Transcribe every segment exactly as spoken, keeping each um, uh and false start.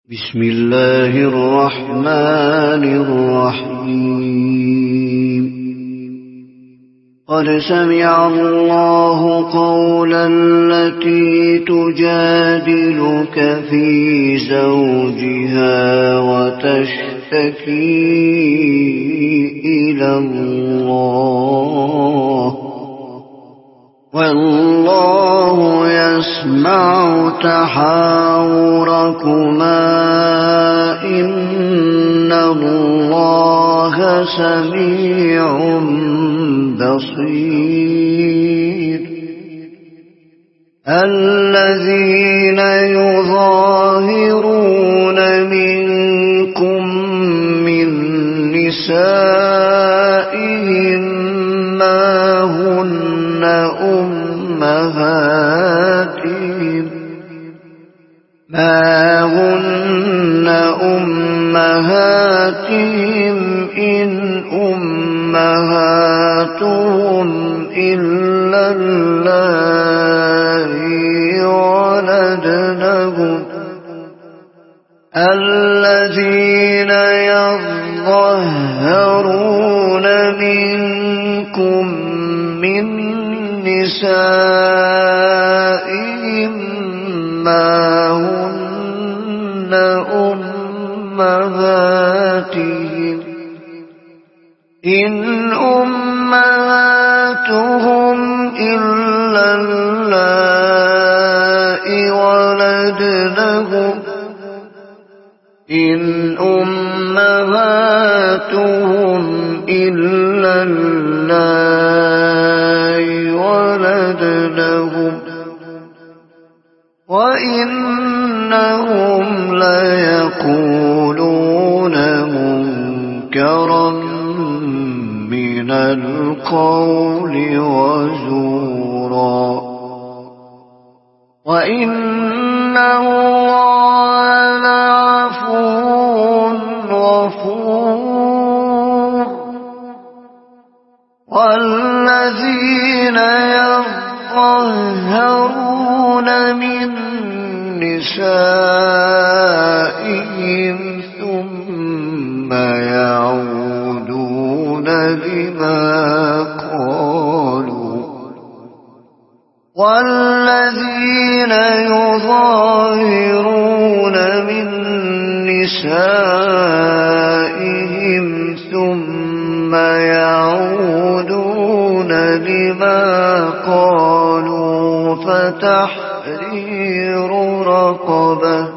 بسم الله الرحمن الرحيم قد سمع الله قول التي تجادلك في زوجها وتشتكي إلى الله والله يسمع تحاوركما إن الله سميع بصير الذين يظاهرون منكم من نسائهم ما هن أمهاتهم ما هن أمهاتهم إن أمهاتهم إلا اللائي ولدنهم الذين يظاهرون منكم من نسائهم ما هن أمهاتهم إن أمهاتهم إلا اللائي ولدنهم إن أمهاتهم إلا اللائي ولدنهم وإنهم ليقولون منكرا من القول وزورا وإن الله لعفو غفور والذين يظاهرون من نسائهم ثم يعودون لما قالوا والذين يظاهرون من نسائهم ثم يعودون لما قالوا فتحرير رقبة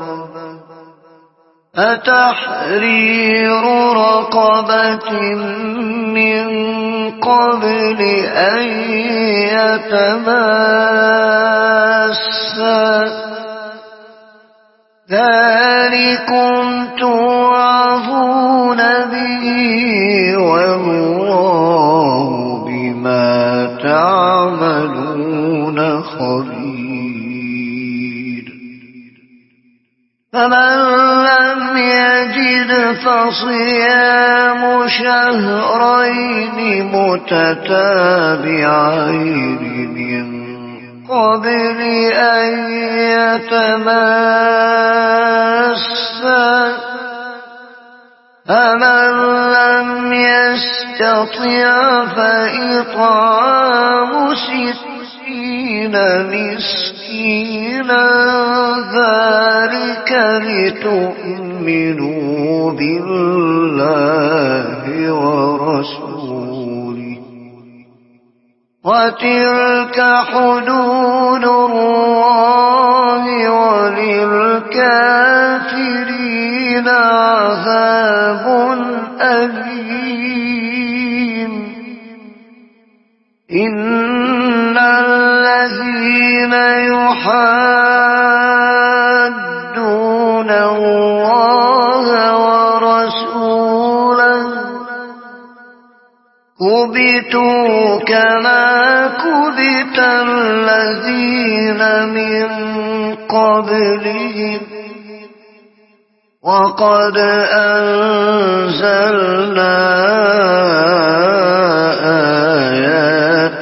فتحرير رقبة من قبل أن يتماسا ذلكم توعظون به والله بما تعملون خبير فمن لم يجد فصيام شهرين متتابعين من قبل أن يتماسا فمن لم يستطع فإطعام ستين مسكينا ذلك لتؤمنوا بالله ورسوله وتلك حدود الله وللكافرين عذاب أليم إن الذين يحادون الله ورسوله كبتوا كما كبت الذين من قبلهم وقد أنزلنا آيات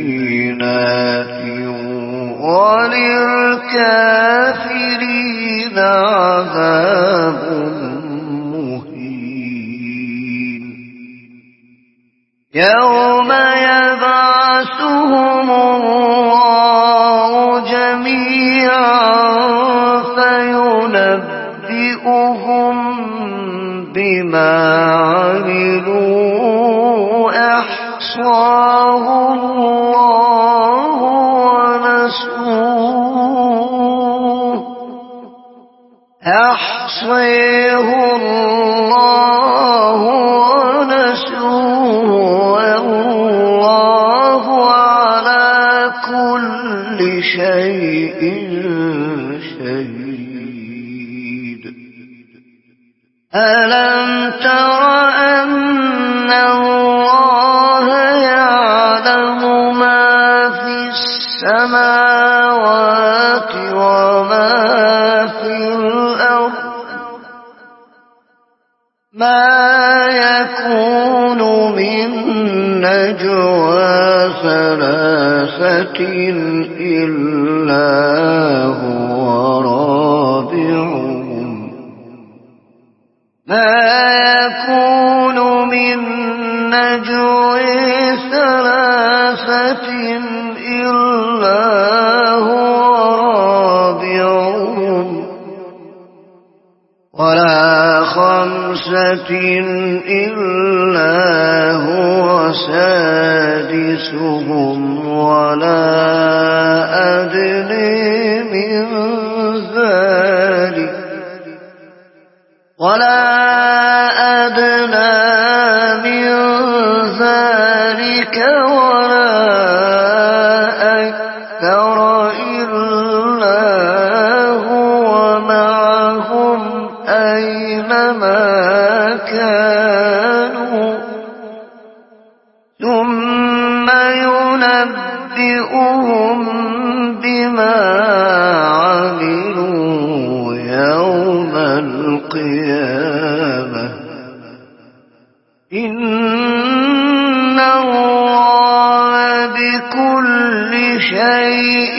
بينات وللكافرين عذاب مهين يوم يبعثهم الله جميعا فينبئهم بما عملوا أحصاه الله ونسوه أحصيه الله ونسوه والله على كل شيء شهيد ألم تر أن الله يعلم ما في السماوات وما في الأرض ما يكون من نجوى ثلاثة إلا هو رابعهم ما يكون من نجوى ثلاثة إلا هو رابعهم ولا خمسة إلا هو سادسهم ولا أدنى من ذلك ولا أدنى من ذلك ولا أكثر إلا هو معهم أينما كانوا ثم ينبئهم بما عملوا يوم القيامة إن الله بكل شيء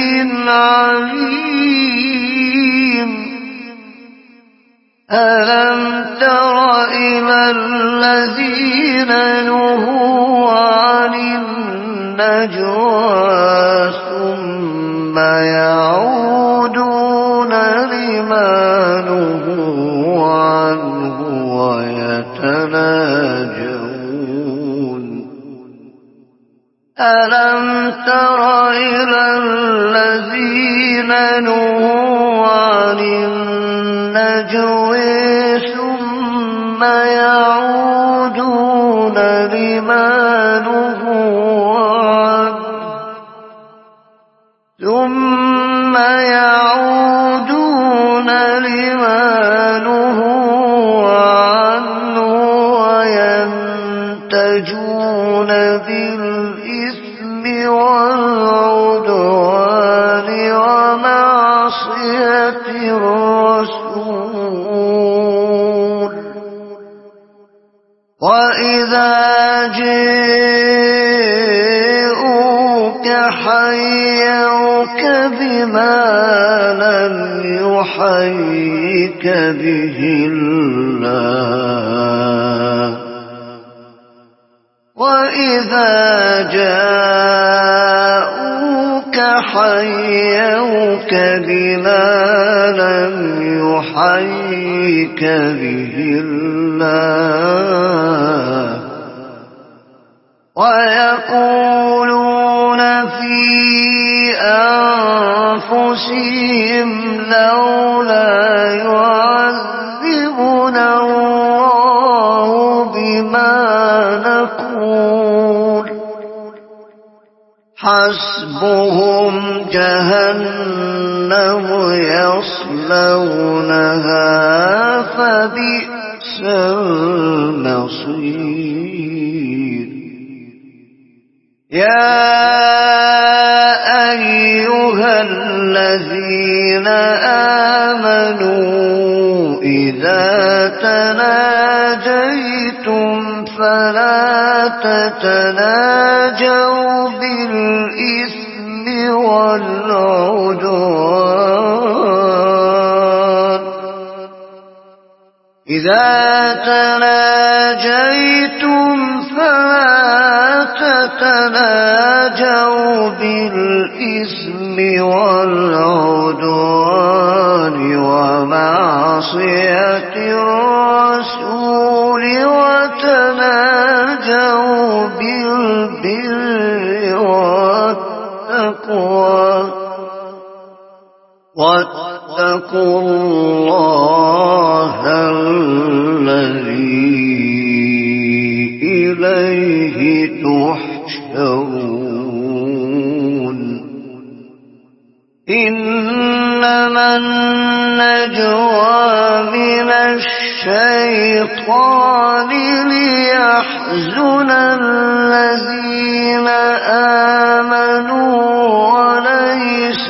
عليم ألم تر إلى الذين نهوا عن النجوى ثم يعودون لما نهوا عنه ويتناجون ألم تر إلى الذين نهوا عن النجوى ثم يعودون لما نهوا عنه ثم يعودون لما نهوا عنه وينتجون بالإثم والعدوان ومعصية الرسول وإذا جاءوك حيوك بما لم يحيك به الله وإذا جاءوك حيوك بما لم يحيك به الله ويقولون في أنفسهم لولا يعذبنا الله بما نقول حسبهم جهنم يصلونها فبئس المصير يا أيها الذين آمنوا إذا تناجيتم فلا تتناجوا بالإثم والعدوان إذا تناجيتم فلا تتناجوا بالإثم والعدوان ومعصية الرسول، وتناجوا بالبر والتقوى واتقوا الله الذي إليه تحشرون. إنما النجوى من الشيطان ليحزن الذين آمنوا وليس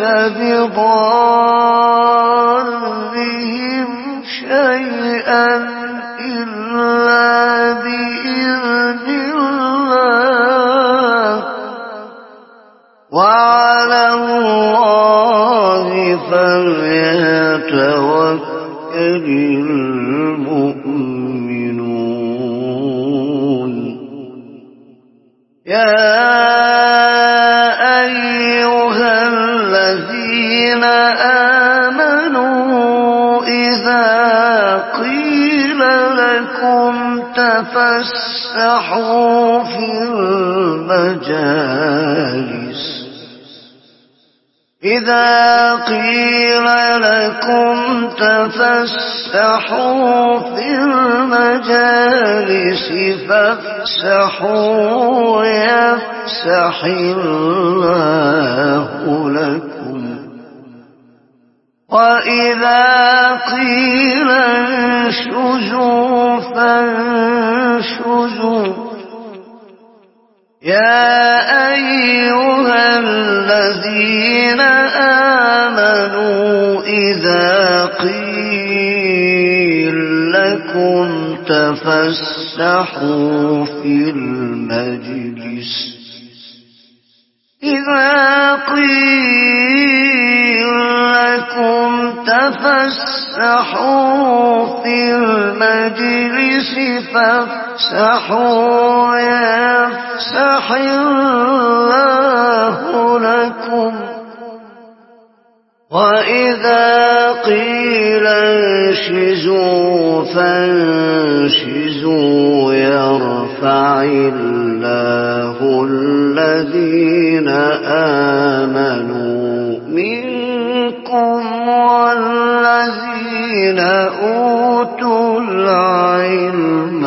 بضارهم شيئا إلا بإذن الله، وعلى الله فليتوكل المؤمنون. يا أيها الذين آمنوا إذا قيل لكم تفسحوا في المجالس إذا قيل لكم تفسحوا في المجالس فافسحوا يفسح الله لكم، وإذا قيل انشزوا فانشزوا. يا أيها الذين آمنوا إذا قيل لكم تفسحوا في المجلس إذا قيل لكم تفسحوا في المجلس فافسحوا يفسح الله لكم، وإذا قيل انشزوا فانشزوا يرفع الله الذين آمنوا منكم والذين أوتوا العلم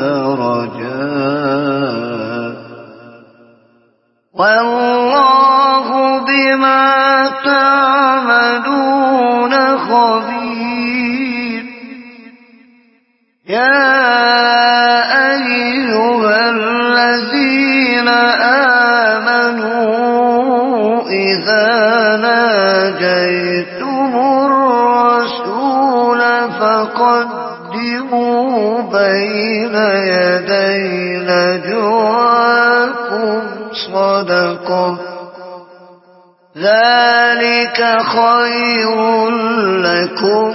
درجات، والله بما تعملون خبير. يا أيها الذين آمنوا إذا ناجيتم الرسول فقدموا بين يدي نجواكم صدقة، ذلك خير لكم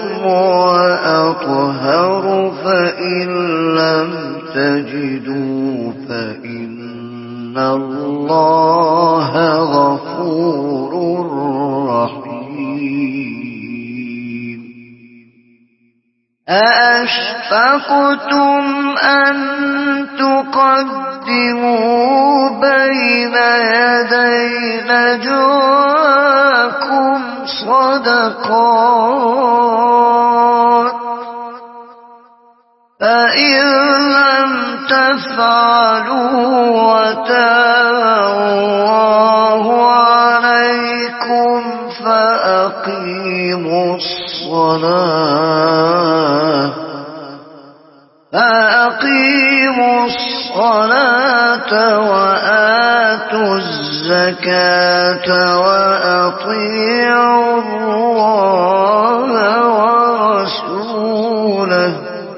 وأطهر، فإن لم تجدوا فإن الله غفور رحيم. أأشفقتم أن تقدموا بين يدي نجواكم صدقات، فإن لم تفعلوا وتاب الله عليكم فأقيموا الصلاة فأقيموا الصلاة وآتوا الزكاة وأطيعوا الله ورسوله،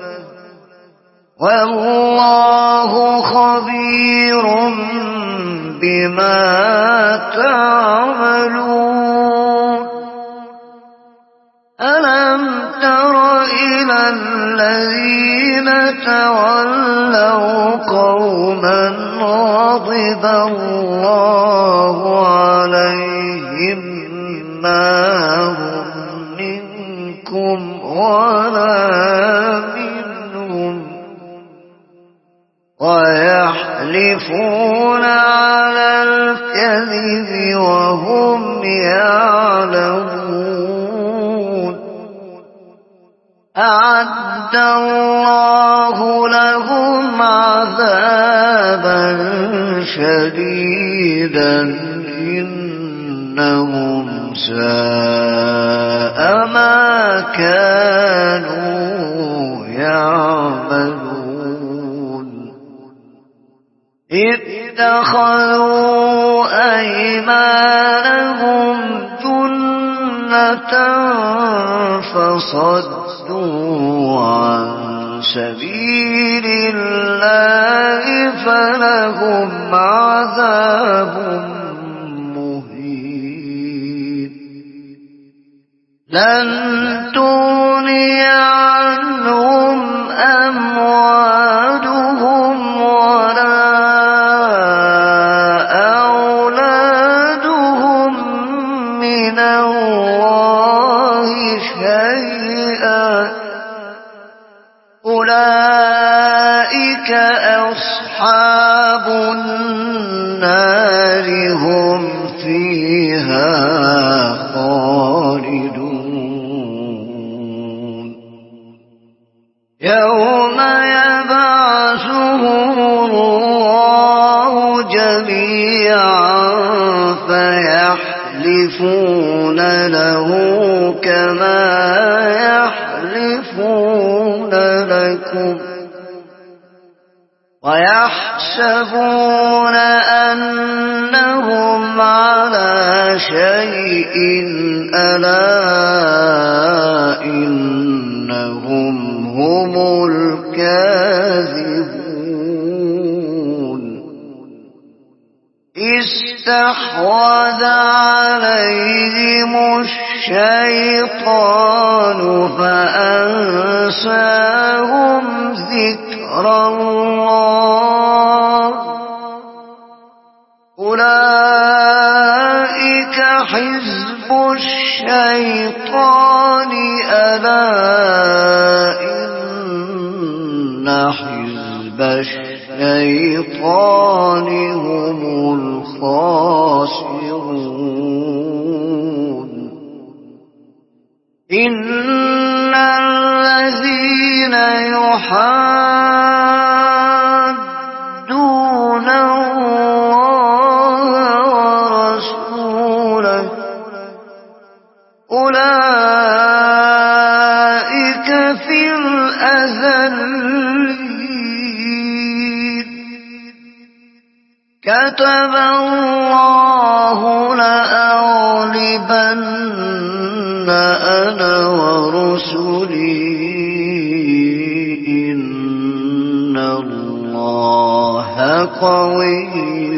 والله خبير بما تعملون. ألم تر إلى إلى الذين تولوا قوما غضب الله عليهم ما هم منكم ولا منهم ويحلفون على الكذب وهم يعلمون أعد الله لهم عذابا شديدا إنهم ساء ما كانوا يعملون اتخذوا أيمانهم جنة فصدوا عن سبيل الله فلهم عذاب مهين لن تغني عنهم أموالهم ولا أولادهم من الله شيئا أولئك أصحاب النار هم فيها خالدون يوم يبعثهم الله جميعا فيحلفون له كما يحلفون لكم ويحسبون أنهم على شيء ألا إنهم هم الكاذبون استحوذ عليهم الشيطان فأنساهم ذكر الله أولئك حزب الشيطان ألا إن حزب الشيطان هم الخاسرون إن الذين يحادون الله ورسوله أولئك في الأذلين كتب الله لأغلبن أنا ورسلي إن الله قوي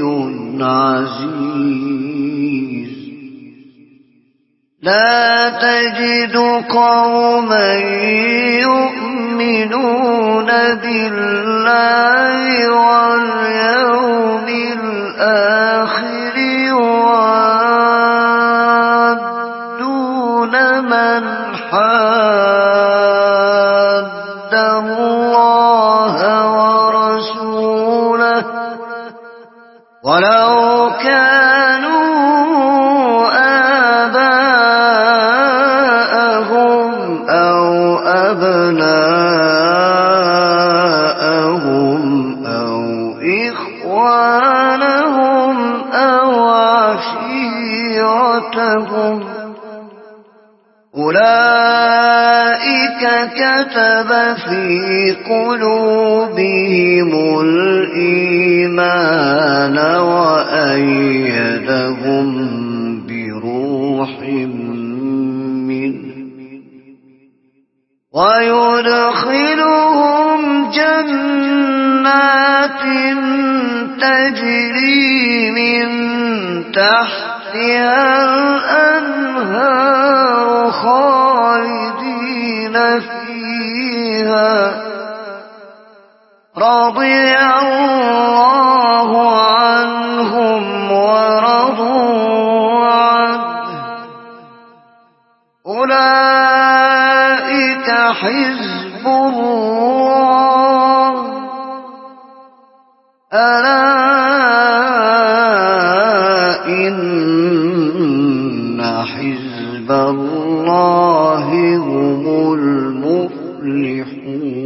عزيز لا تجد قوما يؤمنون بالله واليوم الآخر يوادون من حاد الله ورسوله ولو كانوا آباءهم أو أبناءهم أو إخوانهم أو عشيرتهم أولئك كتب في قلوبهم الإيمان وأيدهم بروح منه ويدخلهم جنات تجري من تحتها الأنهار خالدين فيها رضي الله عنهم ورضوا عنه أولئك حزب الله ألا إن حزب الله هم المفلحون